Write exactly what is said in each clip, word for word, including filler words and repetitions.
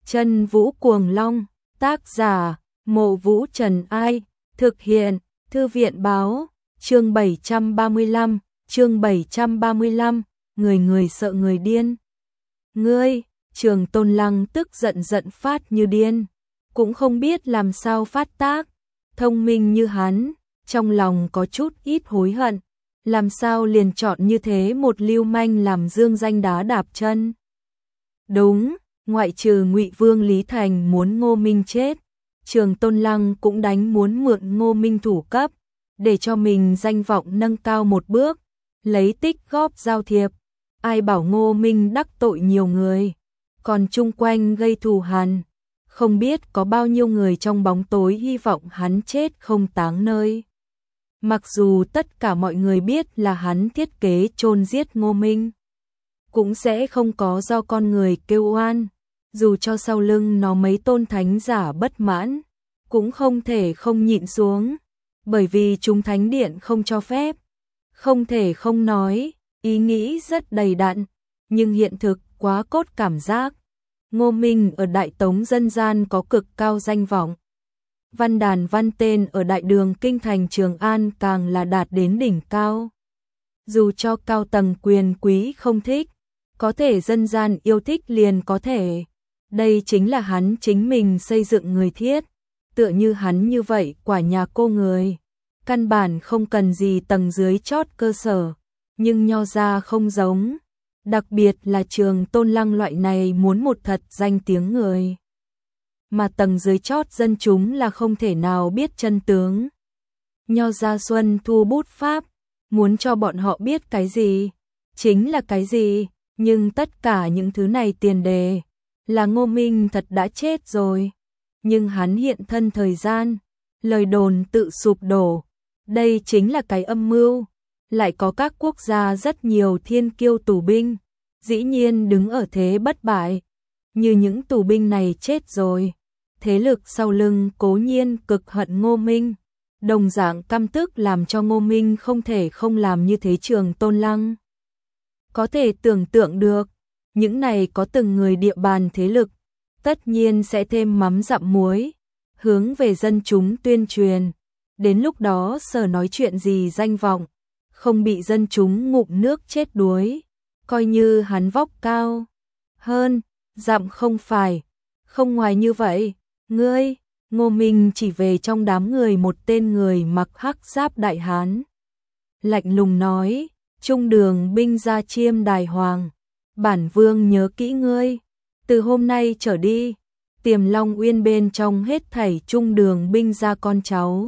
Chân Vũ Cuồng Long, tác giả, Mộ Vũ Trần Ai, thực hiện, Thư viện báo, chương bảy trăm ba mươi lăm, chương bảy trăm ba mươi lăm, người người sợ người điên. Ngươi, Trường Tôn Lăng tức giận giận phát như điên, cũng không biết làm sao phát tác, thông minh như hắn, trong lòng có chút ít hối hận, làm sao liền chọn như thế một lưu manh làm dương danh đá đạp chân. Đúng, ngoại trừ Ngụy Vương Lý Thành muốn Ngô Minh chết, Trường Tôn Lăng cũng đánh muốn mượn Ngô Minh thủ cấp, để cho mình danh vọng nâng cao một bước, lấy tích góp giao thiệp. Ai bảo Ngô Minh đắc tội nhiều người, còn chung quanh gây thù hằn, không biết có bao nhiêu người trong bóng tối hy vọng hắn chết không táng nơi. Mặc dù tất cả mọi người biết là hắn thiết kế chôn giết Ngô Minh, cũng sẽ không có do con người kêu oan, dù cho sau lưng nó mấy tôn thánh giả bất mãn, cũng không thể không nhịn xuống, bởi vì chúng thánh điện không cho phép, không thể không nói, ý nghĩ rất đầy đặn, nhưng hiện thực quá cốt cảm giác. Ngô Minh ở Đại Tống dân gian có cực cao danh vọng. Văn đàn văn tên ở đại đường kinh thành Trường An càng là đạt đến đỉnh cao. Dù cho cao tầng quyền quý không thích, có thể dân gian yêu thích liền có thể. Đây chính là hắn chính mình xây dựng người thiết, tựa như hắn như vậy quả nhà cô người. Căn bản không cần gì tầng dưới chót cơ sở, nhưng Nho gia không giống. Đặc biệt là Trường Tôn Lăng loại này muốn một thật danh tiếng người. Mà tầng dưới chót dân chúng là không thể nào biết chân tướng. Nho gia Xuân thu bút pháp, muốn cho bọn họ biết cái gì, chính là cái gì, nhưng tất cả những thứ này tiền đề là Ngô Minh thật đã chết rồi. Nhưng hắn hiện thân thời gian, lời đồn tự sụp đổ, đây chính là cái âm mưu. Lại có các quốc gia rất nhiều thiên kiêu tù binh, dĩ nhiên đứng ở thế bất bại. Như những tù binh này chết rồi, thế lực sau lưng cố nhiên cực hận Ngô Minh, đồng dạng căm tức làm cho Ngô Minh không thể không làm như thế. Trường Tôn Lăng có thể tưởng tượng được, những này có từng người địa bàn thế lực, tất nhiên sẽ thêm mắm dặm muối, hướng về dân chúng tuyên truyền. Đến lúc đó sở nói chuyện gì danh vọng, không bị dân chúng ngụm nước chết đuối, coi như hắn vóc cao hơn, dặm không phải, không ngoài như vậy. Ngươi, Ngô Minh chỉ về trong đám người một tên người mặc hắc giáp đại hán. Lạnh lùng nói, trung đường binh ra chiêm đài hoàng, bản vương nhớ kỹ ngươi, từ hôm nay trở đi, Tiềm Long Uyên bên trong hết thảy trung đường binh ra con cháu,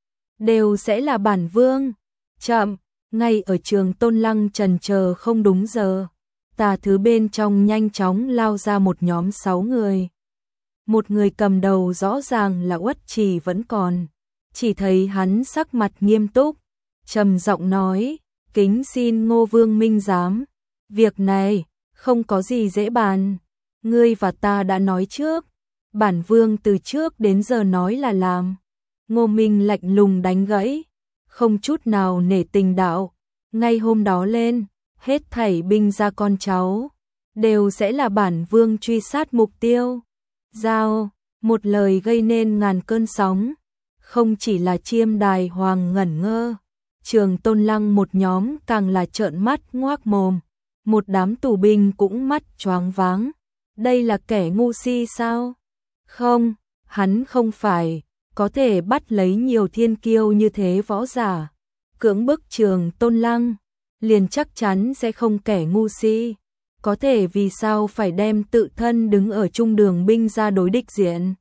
đều sẽ là bản vương. Chậm, ngay ở Trường Tôn Lăng trần chờ không đúng giờ, tà thứ bên trong nhanh chóng lao ra một nhóm sáu người. Một người cầm đầu rõ ràng là Uất Trì vẫn còn, chỉ thấy hắn sắc mặt nghiêm túc, trầm giọng nói, kính xin Ngô Vương minh giám, việc này không có gì dễ bàn, ngươi và ta đã nói trước, bản vương từ trước đến giờ nói là làm. Ngô Minh lạnh lùng đánh gãy, không chút nào nể tình đạo, ngay hôm đó lên, hết thảy binh gia con cháu, đều sẽ là bản vương truy sát mục tiêu. Giao, một lời gây nên ngàn cơn sóng, không chỉ là chiêm đài hoàng ngẩn ngơ, Trường Tôn Lăng một nhóm càng là trợn mắt ngoác mồm, một đám tù binh cũng mắt choáng váng. Đây là kẻ ngu si sao? Không, hắn không phải có thể bắt lấy nhiều thiên kiêu như thế võ giả, cưỡng bức Trường Tôn Lăng, liền chắc chắn sẽ không kẻ ngu si. Có thể vì sao phải đem tự thân đứng ở trung đường binh ra đối địch diện?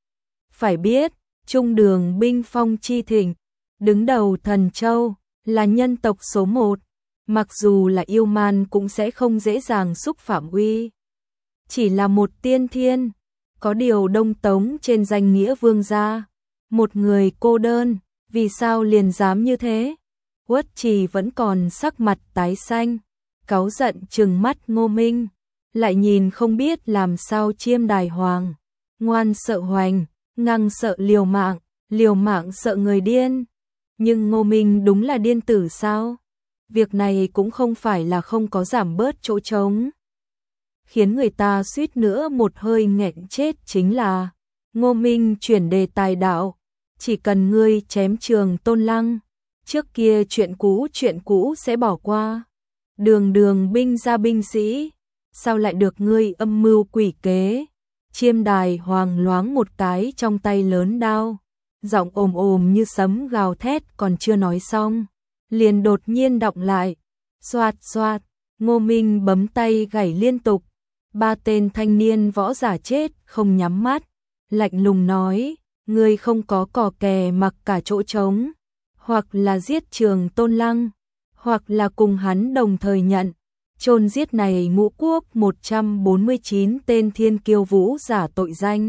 Phải biết, trung đường binh Phong Chi Thịnh, đứng đầu Thần Châu, là nhân tộc số một, mặc dù là yêu man cũng sẽ không dễ dàng xúc phạm uy. Chỉ là một tiên thiên, có điều Đông Tống trên danh nghĩa vương gia, một người cô đơn, vì sao liền dám như thế? Uất Trì vẫn còn sắc mặt tái xanh, cáu giận trừng mắt Ngô Minh, lại nhìn không biết làm sao chiêm đài hoàng, ngoan sợ hoành, ngang sợ liều mạng, liều mạng sợ người điên. Nhưng Ngô Minh đúng là điên tử sao? Việc này cũng không phải là không có giảm bớt chỗ trống. khiến người ta suýt nữa một hơi nghẹn chết chính là Ngô Minh chuyển đề tài đạo, chỉ cần ngươi chém Trường Tôn Lăng, trước kia chuyện cũ chuyện cũ sẽ bỏ qua. Đường đường binh ra binh sĩ, sao lại được ngươi âm mưu quỷ kế? Chiêm Đài Hoàng loáng một cái trong tay lớn đao, giọng ồm ồm như sấm gào thét, còn chưa nói xong, liền đột nhiên đọng lại. Xoạt xoạt, Ngô Minh bấm tay gảy liên tục, ba tên thanh niên võ giả chết không nhắm mắt, lạnh lùng nói, ngươi không có cò kè mặc cả chỗ trống, hoặc là giết Trường Tôn Lăng, hoặc là cùng hắn đồng thời nhận, chôn giết này ngũ quốc một trăm bốn mươi chín tên thiên kiêu vũ giả tội danh.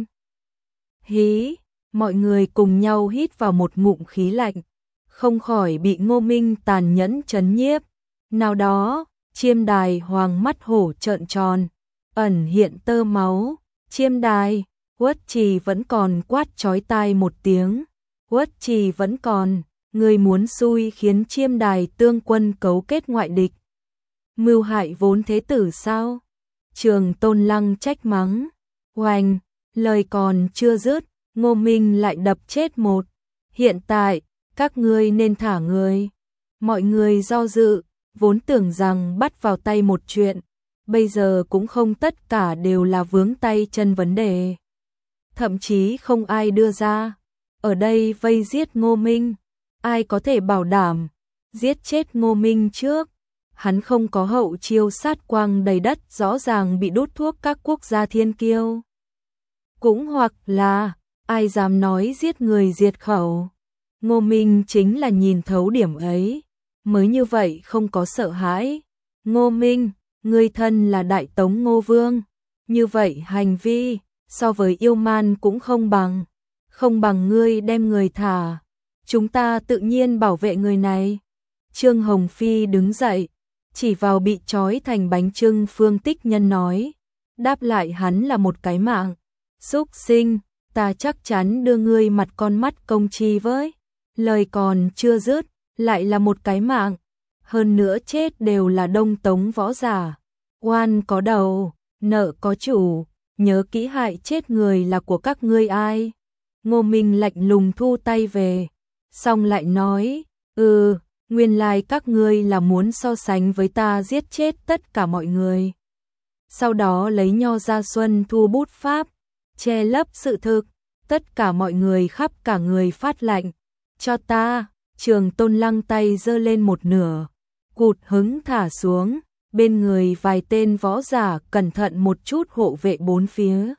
Hí, mọi người cùng nhau hít vào một ngụm khí lạnh, không khỏi bị Ngô Minh tàn nhẫn trấn nhiếp. Nào đó, Chiêm Đài Hoàng mắt hổ trợn tròn, ẩn hiện tơ máu. Chiêm Đài, Uất Trì vẫn còn quát chói tai một tiếng. Uất Trì vẫn còn, người muốn xui khiến Chiêm Đài tương quân cấu kết ngoại địch, mưu hại vốn thế tử sao? Trường Tôn Lăng trách mắng. Oanh, lời còn chưa dứt, Ngô Minh lại đập chết một. Hiện tại, các ngươi nên thả người. Mọi người do dự, vốn tưởng rằng bắt vào tay một chuyện, bây giờ cũng không tất cả đều là vướng tay chân vấn đề. Thậm chí không ai đưa ra. Ở đây vây giết Ngô Minh, ai có thể bảo đảm giết chết Ngô Minh trước? Hắn không có hậu chiêu sát quang đầy đất, rõ ràng bị đốt thuốc các quốc gia thiên kiêu. Cũng hoặc là ai dám nói giết người diệt khẩu. Ngô Minh chính là nhìn thấu điểm ấy, mới như vậy không có sợ hãi. Ngô Minh, ngươi thân là Đại Tống Ngô Vương, như vậy hành vi so với yêu man cũng không bằng, không bằng ngươi đem người thả, chúng ta tự nhiên bảo vệ người này. Trương Hồng Phi đứng dậy, chỉ vào bị trói thành bánh chưng Phương Tích Nhân nói, đáp lại hắn là một cái mạng. Súc sinh, ta chắc chắn đưa ngươi mặt con mắt công chi với. Lời còn chưa dứt, lại là một cái mạng. Hơn nữa chết đều là Đông Tống võ giả. Oan có đầu, nợ có chủ, nhớ kỹ hại chết người là của các ngươi ai. Ngô Minh lạnh lùng thu tay về, xong lại nói, ừ, nguyên lai các ngươi là muốn so sánh với ta giết chết tất cả mọi người. Sau đó lấy Nho Ra Xuân thu bút pháp, che lấp sự thực, tất cả mọi người khắp cả người phát lạnh. Cho ta, Trường Tôn Lăng tay giơ lên một nửa, cụt hứng thả xuống, bên người vài tên võ giả cẩn thận một chút hộ vệ bốn phía.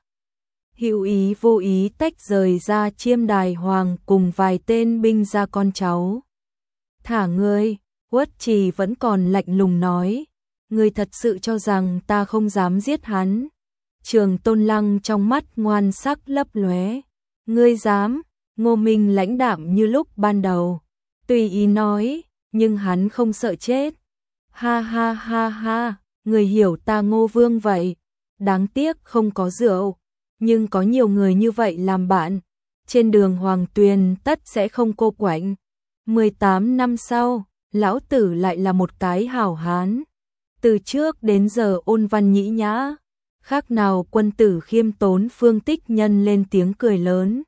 Hữu ý vô ý tách rời ra Chiêm Đài Hoàng cùng vài tên binh gia con cháu. Thả ngươi, Uất Trì vẫn còn lạnh lùng nói, ngươi thật sự cho rằng ta không dám giết hắn? Trường Tôn Lăng trong mắt ngoan sắc lấp lóe, ngươi dám? Ngô Minh lãnh đạm như lúc ban đầu, tùy ý nói, nhưng hắn không sợ chết. Ha ha ha ha, người hiểu ta Ngô Vương vậy, đáng tiếc không có rượu, nhưng có nhiều người như vậy làm bạn, trên đường Hoàng Tuyền tất sẽ không cô quạnh. mười tám năm sau, lão tử lại là một cái hảo hán, từ trước đến giờ ôn văn nhĩ nhã, khác nào quân tử khiêm tốn. Phương Tích Nhân lên tiếng cười lớn,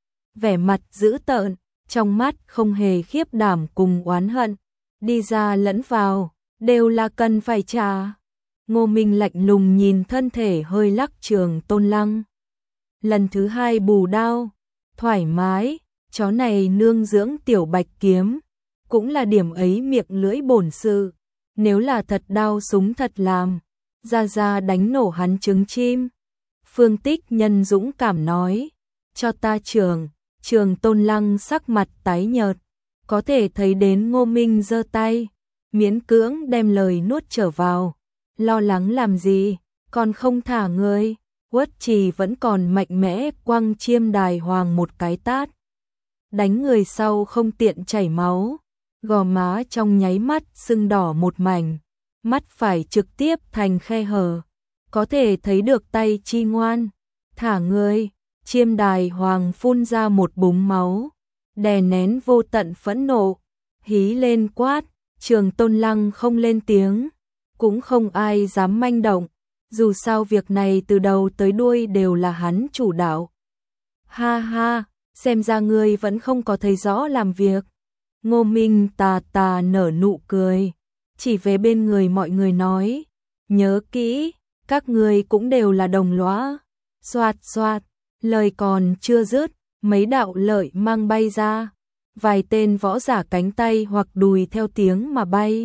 vẻ mặt dữ tợn, trong mắt không hề khiếp đảm cùng oán hận, đi ra lẫn vào, đều là cần phải trả. Ngô Minh lạnh lùng nhìn thân thể hơi lắc Trường Tôn Lăng. Lần thứ hai bù đao, thoải mái, chó này nương dưỡng tiểu bạch kiếm, cũng là điểm ấy miệng lưỡi bổn sự, nếu là thật đao súng thật làm, ra ra đánh nổ hắn trứng chim. Phương Tích Nhân dũng cảm nói, cho ta Trường. Trường Tôn Lăng sắc mặt tái nhợt, có thể thấy đến Ngô Minh giơ tay, miễn cưỡng đem lời nuốt trở vào. Lo lắng làm gì, còn không thả ngươi? Uất Trì vẫn còn mạnh mẽ quăng Chiêm Đài Hoàng một cái tát, đánh người sau không tiện chảy máu, gò má trong nháy mắt sưng đỏ một mảnh, mắt phải trực tiếp thành khe hở, có thể thấy được tay chi ngoan. Thả ngươi. Chiêm Đài Hoàng phun ra một búng máu, đè nén vô tận phẫn nộ, hí lên quát. Trường Tôn Lăng không lên tiếng, cũng không ai dám manh động, Dù sao việc này từ đầu tới đuôi đều là hắn chủ đạo. Ha ha, xem ra ngươi vẫn không có thấy rõ làm việc. Ngô Minh tà tà nở nụ cười, chỉ về bên người mọi người nói, nhớ kỹ, các ngươi cũng đều là đồng lõa. Xoạt xoạt, lời còn chưa dứt, mấy đạo lợi mang bay ra, vài tên võ giả cánh tay hoặc đùi theo tiếng mà bay.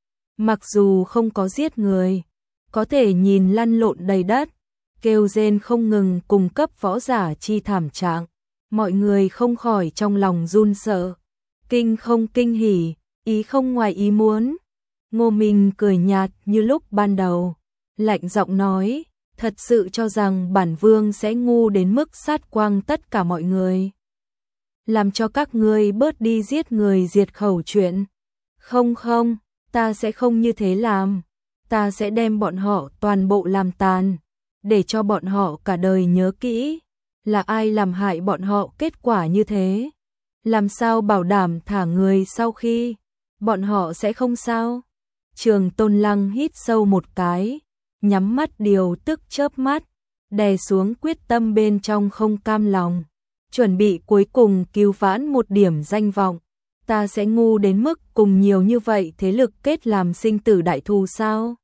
Mặc dù không có giết người, có thể nhìn lăn lộn đầy đất, kêu rên không ngừng cùng cấp võ giả chi thảm trạng, mọi người không khỏi trong lòng run sợ, kinh không kinh hỉ, ý không ngoài ý muốn. Ngô Minh cười nhạt như lúc ban đầu, lạnh giọng nói, thật sự cho rằng bản vương sẽ ngu đến mức sát quang tất cả mọi người, làm cho các ngươi bớt đi giết người diệt khẩu chuyện. Không không, ta sẽ không như thế làm, ta sẽ đem bọn họ toàn bộ làm tàn, để cho bọn họ cả đời nhớ kỹ, là ai làm hại bọn họ kết quả như thế. Làm sao bảo đảm thả người sau khi bọn họ sẽ không sao? Trường Tôn Lăng hít sâu một cái, nhắm mắt điều tức chớp mắt, đè xuống quyết tâm bên trong không cam lòng, chuẩn bị cuối cùng cứu vãn một điểm danh vọng. Ta sẽ ngu đến mức cùng nhiều như vậy thế lực kết làm sinh tử đại thù sao?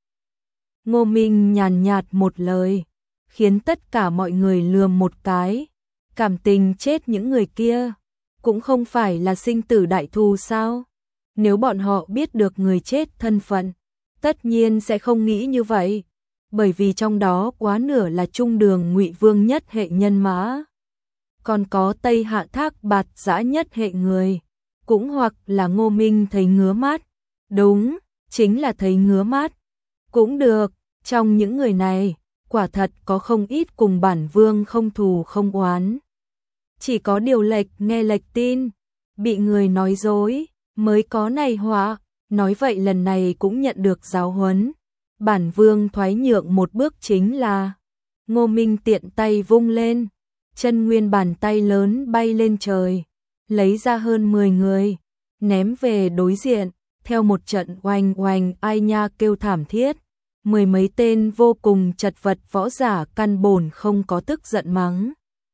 Ngô Minh nhàn nhạt một lời, khiến tất cả mọi người lườm một cái. Cảm tình chết những người kia cũng không phải là sinh tử đại thù sao? Nếu bọn họ biết được người chết thân phận, tất nhiên sẽ không nghĩ như vậy, bởi vì trong đó quá nửa là trung đường Ngụy Vương nhất hệ nhân mã, còn có Tây Hạ Thác Bạt Giã nhất hệ người, cũng hoặc là Ngô Minh thấy ngứa mắt. Đúng, chính là thấy ngứa mắt. Cũng được, trong những người này, quả thật có không ít cùng bản vương không thù không oán. Chỉ có điều lệch nghe lệch tin, bị người nói dối, mới có này họa. Nói vậy lần này cũng nhận được giáo huấn. Bản vương thoái nhượng một bước chính là. Ngô Minh tiện tay vung lên, chân nguyên bàn tay lớn bay lên trời, lấy ra hơn mười người, ném về đối diện, theo một trận oanh oanh ai nha kêu thảm thiết. Mười mấy tên vô cùng chật vật võ giả căn bổn không có tức giận mắng,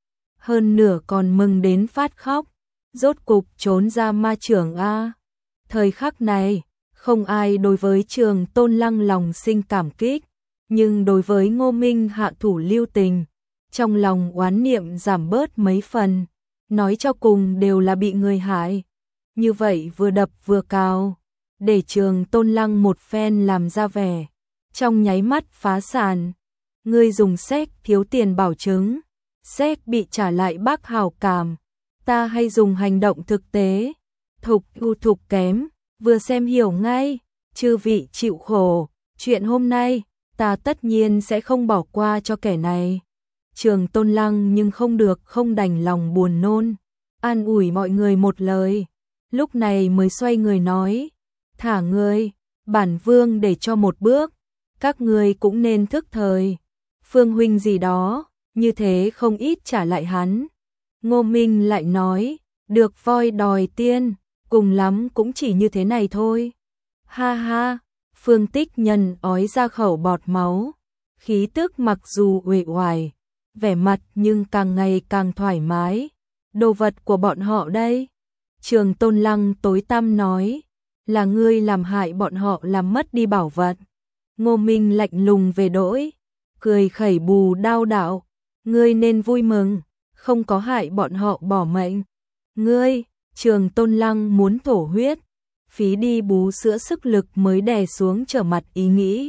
hơn nửa còn mừng đến phát khóc, rốt cục trốn ra ma trưởng a. Thời khắc này, không ai đối với Trường Tôn Lăng lòng sinh cảm kích, nhưng đối với Ngô Minh hạ thủ lưu tình, trong lòng oán niệm giảm bớt mấy phần, nói cho cùng đều là bị người hại. Như vậy vừa đập vừa cào, để Trường Tôn Lăng một phen làm ra vẻ, trong nháy mắt phá sản. Ngươi dùng séc thiếu tiền bảo chứng, séc bị trả lại bác hảo cảm, ta hay dùng hành động thực tế, thục u thục kém, vừa xem hiểu ngay, chư vị chịu khổ, chuyện hôm nay, ta tất nhiên sẽ không bỏ qua cho kẻ này. Trường Tôn Lăng nhưng không được không đành lòng buồn nôn, an ủi mọi người một lời, lúc này mới xoay người nói, thả ngươi, bản vương để cho một bước, các ngươi cũng nên thức thời, Phương huynh gì đó, như thế không ít trả lại hắn. Ngô Minh lại nói, được voi đòi tiên, cùng lắm cũng chỉ như thế này thôi. Ha ha, Phương Tích Nhân ói ra khẩu bọt máu, khí tức mặc dù uể oải, vẻ mặt nhưng càng ngày càng thoải mái. Đồ vật của bọn họ đây. Trường Tôn Lăng tối tăm nói, là ngươi làm hại bọn họ làm mất đi bảo vật. Ngô Minh lạnh lùng về đỗi, cười khẩy bù đao đạo, ngươi nên vui mừng, không có hại bọn họ bỏ mệnh. Ngươi, Trường Tôn Lăng muốn thổ huyết, phí đi bú sữa sức lực mới đè xuống trở mặt ý nghĩ.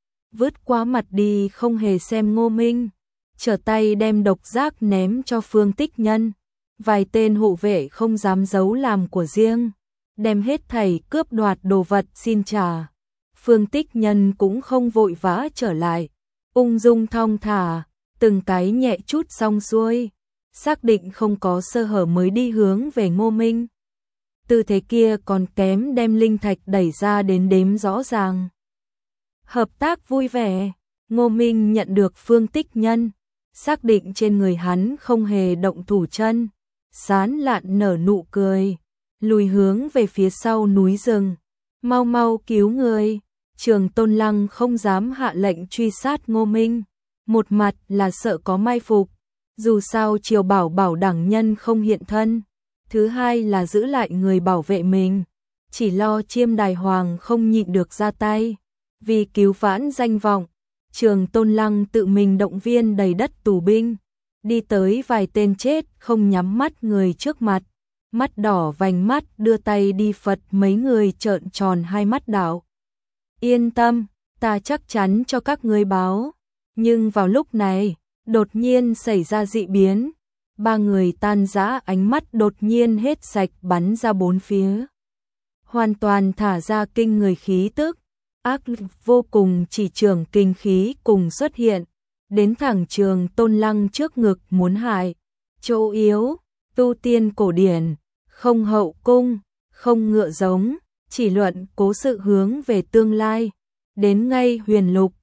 Vứt qua mặt đi không hề xem Ngô Minh, trở tay đem độc giác ném cho Phương Tích Nhân. Vài tên hộ vệ không dám giấu làm của riêng, đem hết thảy cướp đoạt đồ vật xin trả. Phương Tích Nhân cũng không vội vã trở lại, ung dung thong thả, từng cái nhẹ chút xong xuôi, xác định không có sơ hở mới đi hướng về Ngô Minh. Tư thế kia còn kém đem linh thạch đẩy ra đến đếm rõ ràng. Hợp tác vui vẻ, Ngô Minh nhận được Phương Tích Nhân, xác định trên người hắn không hề động thủ chân, sán lạn nở nụ cười, lùi hướng về phía sau núi rừng, mau mau cứu người. Trường Tôn Lăng không dám hạ lệnh truy sát Ngô Minh, một mặt là sợ có mai phục, dù sao Triều Bảo bảo đẳng nhân không hiện thân, thứ hai là giữ lại người bảo vệ mình, chỉ lo Chiêm Đài Hoàng không nhịn được ra tay, vì cứu vãn danh vọng. Trường Tôn Lăng tự mình động viên đầy đất tù binh, đi tới vài tên chết không nhắm mắt người trước mặt, mắt đỏ vành mắt đưa tay đi phật mấy người trợn tròn hai mắt đảo. Yên tâm, ta chắc chắn cho các ngươi báo. Nhưng vào lúc này, đột nhiên xảy ra dị biến, ba người tan rã, ánh mắt đột nhiên hết sạch bắn ra bốn phía. Hoàn toàn thả ra kinh người khí tức, ác lực vô cùng, chỉ trường kinh khí cùng xuất hiện, đến thẳng Trường Tôn Lăng trước ngực muốn hại. Chỗ yếu, tu tiên cổ điển, không hậu cung, không ngựa giống, chỉ luận cố sự hướng về tương lai. Đến ngay huyền lục,